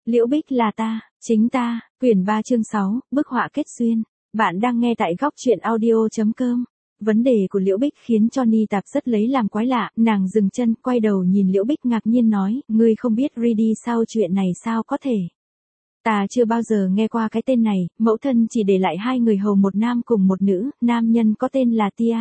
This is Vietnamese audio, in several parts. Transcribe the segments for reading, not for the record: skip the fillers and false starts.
Liễu Bích là ta, chính ta, quyển 3 chương 6, bức họa kết duyên. Bạn đang nghe tại góc truyện audio.com. Vấn đề của Liễu Bích khiến cho Ni Tạp rất lấy làm quái lạ, nàng dừng chân, quay đầu nhìn Liễu Bích ngạc nhiên nói, ngươi không biết Rudy sao, chuyện này sao có thể? Ta chưa bao giờ nghe qua cái tên này, mẫu thân chỉ để lại 2 người hầu, một nam cùng một nữ, nam nhân có tên là Tia.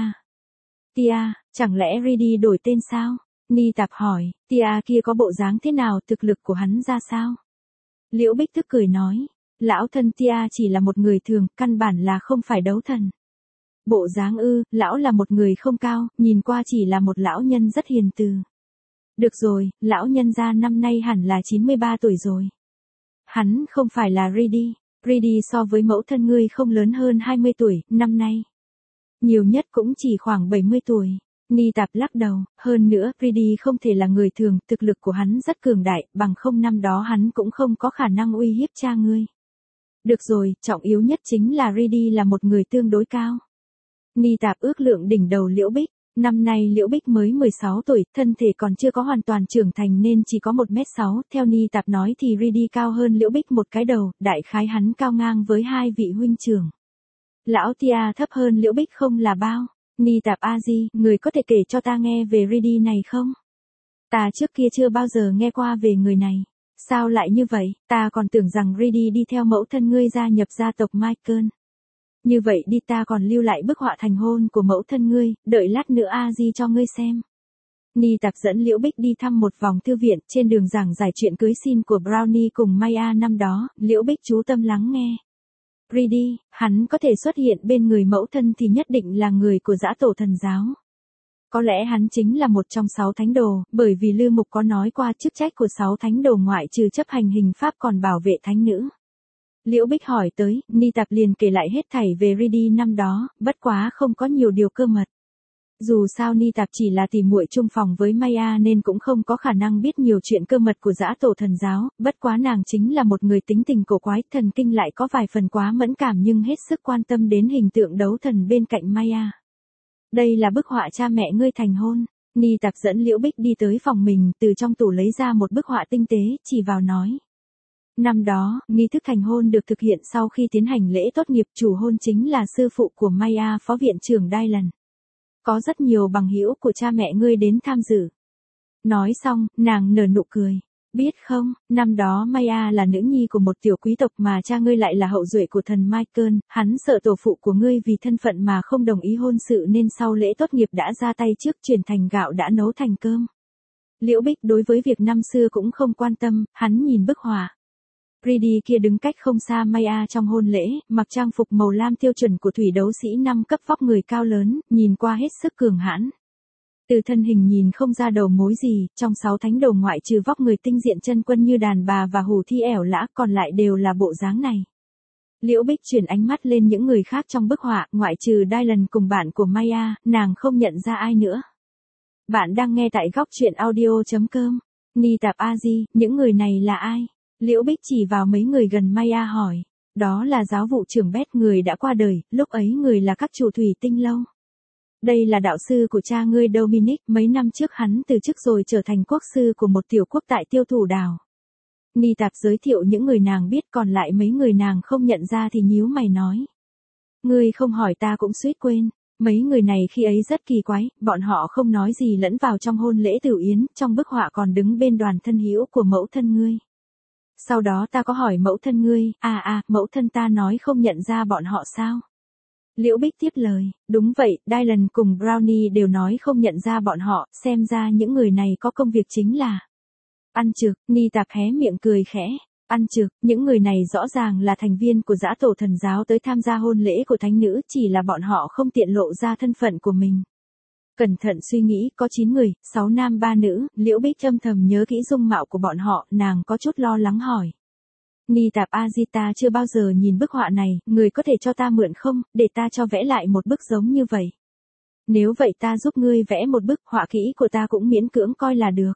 Tia, chẳng lẽ Rudy đổi tên sao? Ni Tạp hỏi, Tia kia có bộ dáng thế nào, thực lực của hắn ra sao? Liễu Bích tức cười nói, lão thân Tia chỉ là một người thường, căn bản là không phải đấu thần. Bộ dáng ư, lão là một người không cao, nhìn qua chỉ là một lão nhân rất hiền từ. Được rồi, lão nhân gia năm nay hẳn là 93 tuổi rồi. Hắn không phải là Rudy. Rudy so với mẫu thân ngươi không lớn hơn 20 tuổi, năm nay. Nhiều nhất cũng chỉ khoảng 70 tuổi. Ni Tạp lắc đầu, hơn nữa, Rudy không thể là người thường, thực lực của hắn rất cường đại, bằng không năm đó hắn cũng không có khả năng uy hiếp cha ngươi. Được rồi, trọng yếu nhất chính là Rudy là một người tương đối cao. Ni Tạp ước lượng đỉnh đầu Liễu Bích, năm nay Liễu Bích mới 16 tuổi, thân thể còn chưa có hoàn toàn trưởng thành nên chỉ có 1m6, theo Ni Tạp nói thì Rudy cao hơn Liễu Bích một cái đầu, đại khái hắn cao ngang với 2 vị huynh trưởng. Lão Tia thấp hơn Liễu Bích không là bao. Ni Tạp A Di, người có thể kể cho ta nghe về Rudy này không? Ta trước kia chưa bao giờ nghe qua về người này. Sao lại như vậy, ta còn tưởng rằng Rudy đi theo mẫu thân ngươi gia nhập gia tộc Michael. Như vậy đi, ta còn lưu lại bức họa thành hôn của mẫu thân ngươi, đợi lát nữa A Di cho ngươi xem. Ni Tạp dẫn Liễu Bích đi thăm một vòng thư viện, trên đường giảng giải chuyện cưới xin của Brownie cùng Maya năm đó, Liễu Bích chú tâm lắng nghe. Rudy, hắn có thể xuất hiện bên người mẫu thân thì nhất định là người của dã tổ thần giáo. Có lẽ hắn chính là một trong 6 thánh đồ, bởi vì Lư Mục có nói qua chức trách của 6 thánh đồ ngoại trừ chấp hành hình pháp còn bảo vệ thánh nữ. Liễu Bích hỏi tới, Ni Tạp liền kể lại hết thảy về Rudy năm đó, bất quá không có nhiều điều cơ mật. Dù sao Ni Tạp chỉ là tỉ muội chung phòng với Maya nên cũng không có khả năng biết nhiều chuyện cơ mật của dã tổ thần giáo, bất quá nàng chính là một người tính tình cổ quái, thần kinh lại có vài phần quá mẫn cảm nhưng hết sức quan tâm đến hình tượng đấu thần bên cạnh Maya. Đây là bức họa cha mẹ ngươi thành hôn. Ni Tạp dẫn Liễu Bích đi tới phòng mình, từ trong tủ lấy ra một bức họa tinh tế, chỉ vào nói. Năm đó, nghi thức thành hôn được thực hiện sau khi tiến hành lễ tốt nghiệp, chủ hôn chính là sư phụ của Maya, phó viện trưởng Dylan. Có rất nhiều bằng hữu của cha mẹ ngươi đến tham dự. Nói xong, nàng nở nụ cười. Biết không, năm đó Maya là nữ nhi của một tiểu quý tộc mà cha ngươi lại là hậu duệ của thần Michael, hắn sợ tổ phụ của ngươi vì thân phận mà không đồng ý hôn sự nên sau lễ tốt nghiệp đã ra tay trước, chuyển thành gạo đã nấu thành cơm. Liễu Bích đối với việc năm xưa cũng không quan tâm, hắn nhìn bức họa. Rudy kia đứng cách không xa Maya trong hôn lễ, mặc trang phục màu lam tiêu chuẩn của thủy đấu sĩ 5 cấp, vóc người cao lớn, nhìn qua hết sức cường hãn. Từ thân hình nhìn không ra đầu mối gì, trong 6 thánh đồ ngoại trừ vóc người tinh diện chân quân như đàn bà và hủ thi ẻo lã, còn lại đều là bộ dáng này. Liễu Bích chuyển ánh mắt lên những người khác trong bức họa, ngoại trừ Dylan cùng bạn của Maya, nàng không nhận ra ai nữa. Bạn đang nghe tại góc truyện audio.com. Ni Tạp A Di, những người này là ai? Liễu Bích chỉ vào mấy người gần Maya hỏi. Đó là giáo vụ trưởng Bét, người đã qua đời, lúc ấy người là các chủ thủy tinh lâu. Đây là đạo sư của cha ngươi Dominic, mấy năm trước hắn từ chức rồi trở thành quốc sư của một tiểu quốc tại Tiêu Thủ Đảo. Ni Tạp giới thiệu những người nàng biết, còn lại mấy người nàng không nhận ra thì nhíu mày nói. Ngươi không hỏi ta cũng suýt quên. Mấy người này khi ấy rất kỳ quái, bọn họ không nói gì lẫn vào trong hôn lễ tửu yến, trong bức họa còn đứng bên đoàn thân hữu của mẫu thân ngươi. Sau đó ta có hỏi mẫu thân ngươi, mẫu thân ta nói không nhận ra bọn họ sao? Liễu Bích tiếp lời, đúng vậy, Dylan cùng Brownie đều nói không nhận ra bọn họ, xem ra những người này có công việc chính là ăn trực. Ni Tạp hé miệng cười khẽ. Ăn trực, những người này rõ ràng là thành viên của dã tổ thần giáo tới tham gia hôn lễ của thánh nữ, chỉ là bọn họ không tiện lộ ra thân phận của mình. Cẩn thận suy nghĩ, có 9 người, 6 nam 3 nữ, Liễu Bích âm thầm nhớ kỹ dung mạo của bọn họ, nàng có chút lo lắng hỏi. Ni Tạp A Di, ta chưa bao giờ nhìn bức họa này, người có thể cho ta mượn không, để ta cho vẽ lại một bức giống như vậy. Nếu vậy ta giúp ngươi vẽ một bức, họa kỹ của ta cũng miễn cưỡng coi là được.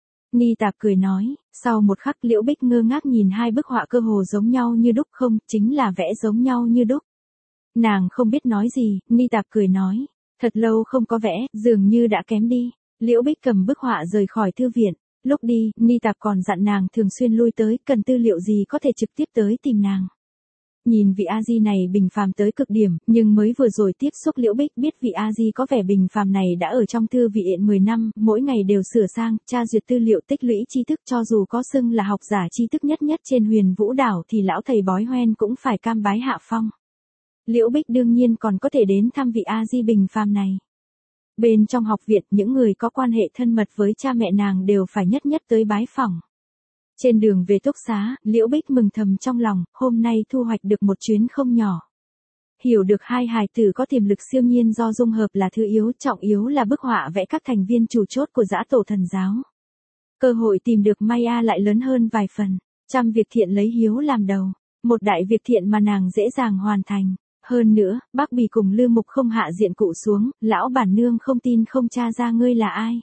Ni Tạp cười nói, sau một khắc Liễu Bích ngơ ngác nhìn 2 bức họa cơ hồ giống nhau như đúc, không, chính là vẽ giống nhau như đúc. Nàng không biết nói gì, Ni Tạp cười nói. Thật lâu không có vẽ, dường như đã kém đi. Liễu Bích cầm bức họa rời khỏi thư viện. Lúc đi, Ni Tạp còn dặn nàng thường xuyên lui tới, cần tư liệu gì có thể trực tiếp tới tìm nàng. Nhìn vị A-di này bình phàm tới cực điểm, nhưng mới vừa rồi tiếp xúc Liễu Bích biết vị A-di có vẻ bình phàm này đã ở trong thư viện 10 năm, mỗi ngày đều sửa sang, tra duyệt tư liệu tích lũy tri thức, cho dù có xưng là học giả tri thức nhất nhất trên Huyền Vũ đảo thì lão thầy bói hoen cũng phải cam bái hạ phong. Liễu Bích đương nhiên còn có thể đến thăm vị A-di bình phàm này. Bên trong học viện, những người có quan hệ thân mật với cha mẹ nàng đều phải nhất nhất tới bái phỏng. Trên đường về túc xá, Liễu Bích mừng thầm trong lòng, hôm nay thu hoạch được một chuyến không nhỏ. Hiểu được hai hài tử có tiềm lực siêu nhiên do dung hợp là thứ yếu, trọng yếu là bức họa vẽ các thành viên chủ chốt của dã tổ thần giáo. Cơ hội tìm được Maya lại lớn hơn vài phần, trăm việc thiện lấy hiếu làm đầu, một đại việc thiện mà nàng dễ dàng hoàn thành. Hơn nữa, Bác Bì cùng Lư Mục không hạ diện cụ xuống, lão bản nương không tin không tra ra ngươi là ai.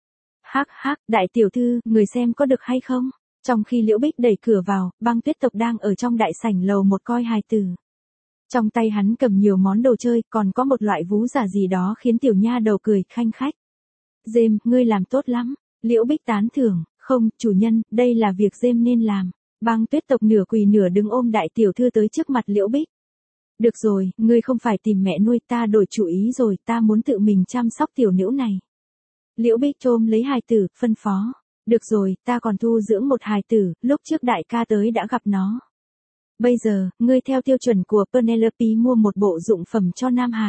Hắc hắc, đại tiểu thư, người xem có được hay không? Trong khi Liễu Bích đẩy cửa vào, Băng Tuyết tộc đang ở trong đại sảnh lầu một coi hài tử. Trong tay hắn cầm nhiều món đồ chơi, còn có một loại vú giả gì đó khiến tiểu nha đầu cười khanh khách. Dêm, ngươi làm tốt lắm. Liễu Bích tán thưởng, không, chủ nhân, đây là việc Dêm nên làm. Băng Tuyết tộc nửa quỳ nửa đứng ôm đại tiểu thư tới trước mặt Liễu Bích. Được rồi, ngươi không phải tìm mẹ nuôi, ta đổi chủ ý rồi, ta muốn tự mình chăm sóc tiểu nữ này. Liễu Bích ôm lấy hài tử, phân phó. Được rồi, ta còn thu dưỡng một hài tử, lúc trước đại ca tới đã gặp nó. Bây giờ, ngươi theo tiêu chuẩn của Penelope mua một bộ dụng phẩm cho nam hài.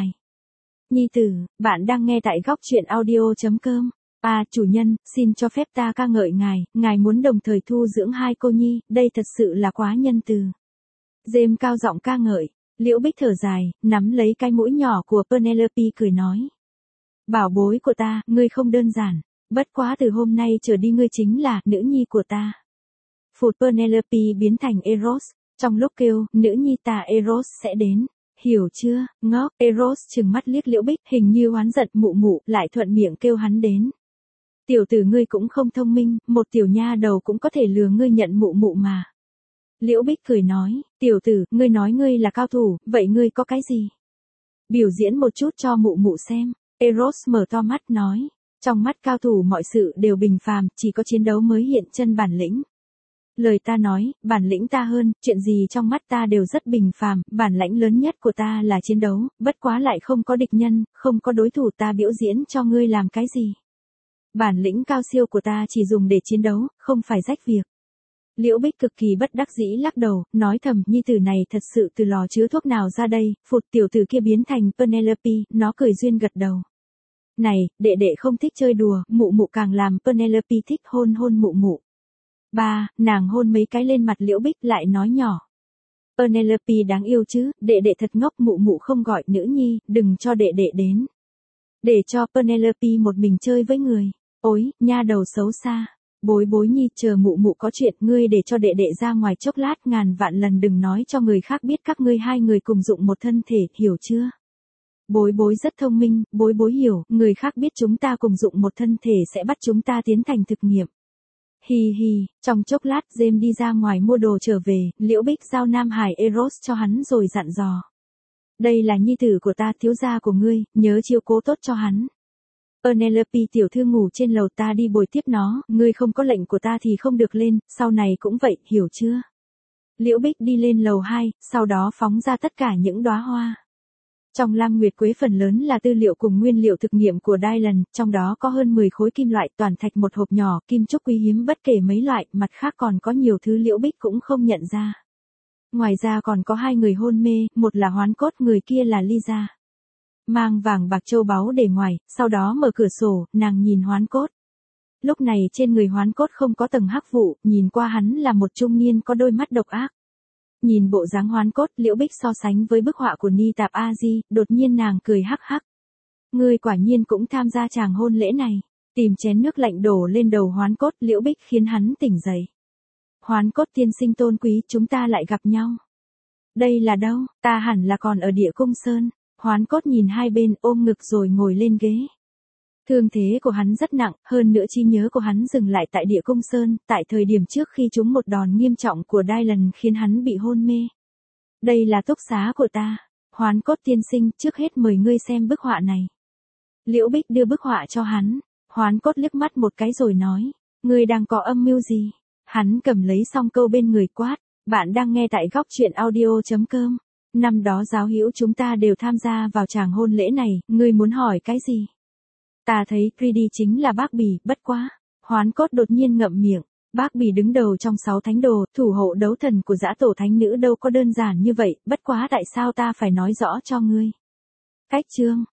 Nhi tử, bạn đang nghe tại góc truyện audio.com. À, chủ nhân, xin cho phép ta ca ngợi ngài muốn đồng thời thu dưỡng hai cô nhi, đây thật sự là quá nhân từ. Dêm cao giọng ca ngợi. Liễu Bích thở dài, nắm lấy cái mũi nhỏ của Penelope cười nói. Bảo bối của ta, ngươi không đơn giản, bất quá từ hôm nay trở đi ngươi chính là nữ nhi của ta. Phụt, Penelope biến thành Eros, trong lúc kêu, nữ nhi ta Eros sẽ đến, hiểu chưa, ngốc, Eros trừng mắt liếc Liễu Bích, hình như oán giận mụ mụ, lại thuận miệng kêu hắn đến. Tiểu tử ngươi cũng không thông minh, một tiểu nha đầu cũng có thể lừa ngươi nhận mụ mụ mà. Liễu Bích cười nói, tiểu tử, ngươi nói ngươi là cao thủ, vậy ngươi có cái gì? Biểu diễn một chút cho mụ mụ xem. Eros mở to mắt nói, trong mắt cao thủ mọi sự đều bình phàm, chỉ có chiến đấu mới hiện chân bản lĩnh. Lời ta nói, bản lĩnh ta hơn, chuyện gì trong mắt ta đều rất bình phàm, bản lãnh lớn nhất của ta là chiến đấu, bất quá lại không có địch nhân, không có đối thủ, ta biểu diễn cho ngươi làm cái gì? Bản lĩnh cao siêu của ta chỉ dùng để chiến đấu, không phải rách việc. Liễu Bích cực kỳ bất đắc dĩ lắc đầu, nói thầm, nhi tử này thật sự từ lò chứa thuốc nào ra đây, phụt, tiểu tử kia biến thành Penelope, nó cười duyên gật đầu. Này, đệ đệ không thích chơi đùa, mụ mụ càng làm Penelope thích hôn mụ mụ. Ba, nàng hôn mấy cái lên mặt Liễu Bích lại nói nhỏ. Penelope đáng yêu chứ, đệ đệ thật ngốc, mụ mụ không gọi nữ nhi, đừng cho đệ đệ đến. Để cho Penelope một mình chơi với người. Ôi, nha đầu xấu xa. Bối bối nhi, chờ mụ mụ có chuyện, ngươi để cho đệ đệ ra ngoài chốc lát, ngàn vạn lần đừng nói cho người khác biết các ngươi hai người cùng dụng một thân thể, hiểu chưa? Bối bối rất thông minh, bối bối hiểu, người khác biết chúng ta cùng dụng một thân thể sẽ bắt chúng ta tiến hành thực nghiệm. Hi hi, trong chốc lát James đi ra ngoài mua đồ trở về, Liễu Bích giao nam hài Eros cho hắn rồi dặn dò. Đây là nhi tử của ta, thiếu gia của ngươi, nhớ chiếu cố tốt cho hắn. Penelope tiểu thư ngủ trên lầu, ta đi bồi tiếp nó, ngươi không có lệnh của ta thì không được lên, sau này cũng vậy, hiểu chưa? Liễu Bích đi lên lầu 2, sau đó phóng ra tất cả những đóa hoa. Trong lam nguyệt quế phần lớn là tư liệu cùng nguyên liệu thực nghiệm của Dylan, trong đó có hơn 10 khối kim loại toàn thạch, một hộp nhỏ, kim trúc quý hiếm bất kể mấy loại, mặt khác còn có nhiều thứ Liễu Bích cũng không nhận ra. Ngoài ra còn có hai người hôn mê, một là Hoán Cốt, người kia là Lisa. Mang vàng bạc châu báu để ngoài, sau đó mở cửa sổ, nàng nhìn Hoán Cốt. Lúc này trên người Hoán Cốt không có tầng hắc vụ, nhìn qua hắn là một trung niên có đôi mắt độc ác. Nhìn bộ dáng Hoán Cốt, Liễu Bích so sánh với bức họa của Ni Tạp A-di, đột nhiên nàng cười hắc hắc. Ngươi quả nhiên cũng tham gia chàng hôn lễ này. Tìm chén nước lạnh đổ lên đầu Hoán Cốt, Liễu Bích khiến hắn tỉnh dậy. Hoán Cốt tiên sinh tôn quý, chúng ta lại gặp nhau. Đây là đâu? Ta hẳn là còn ở Địa Cung Sơn. Hoán Cốt nhìn hai bên, ôm ngực rồi ngồi lên ghế. Thương thế của hắn rất nặng, hơn nữa trí nhớ của hắn dừng lại tại Địa Cung Sơn, tại thời điểm trước khi trúng một đòn nghiêm trọng của Dylan khiến hắn bị hôn mê. Đây là túc xá của ta. Hoán Cốt tiên sinh, trước hết mời ngươi xem bức họa này. Liễu Bích đưa bức họa cho hắn. Hoán Cốt liếc mắt một cái rồi nói, Ngươi đang có âm mưu gì? Hắn cầm lấy song câu bên người quát. Bạn đang nghe tại góc truyện audio.com. Năm đó giáo hữu chúng ta đều tham gia vào tràng hôn lễ này, ngươi muốn hỏi cái gì? Ta thấy Greedy chính là bác bỉ, bất quá. Hoán cốt đột nhiên ngậm miệng. Bác bỉ đứng đầu trong 6 thánh đồ, thủ hộ đấu thần của dã tổ thánh nữ đâu có đơn giản như vậy, bất quá tại sao ta phải nói rõ cho ngươi? Cách chương.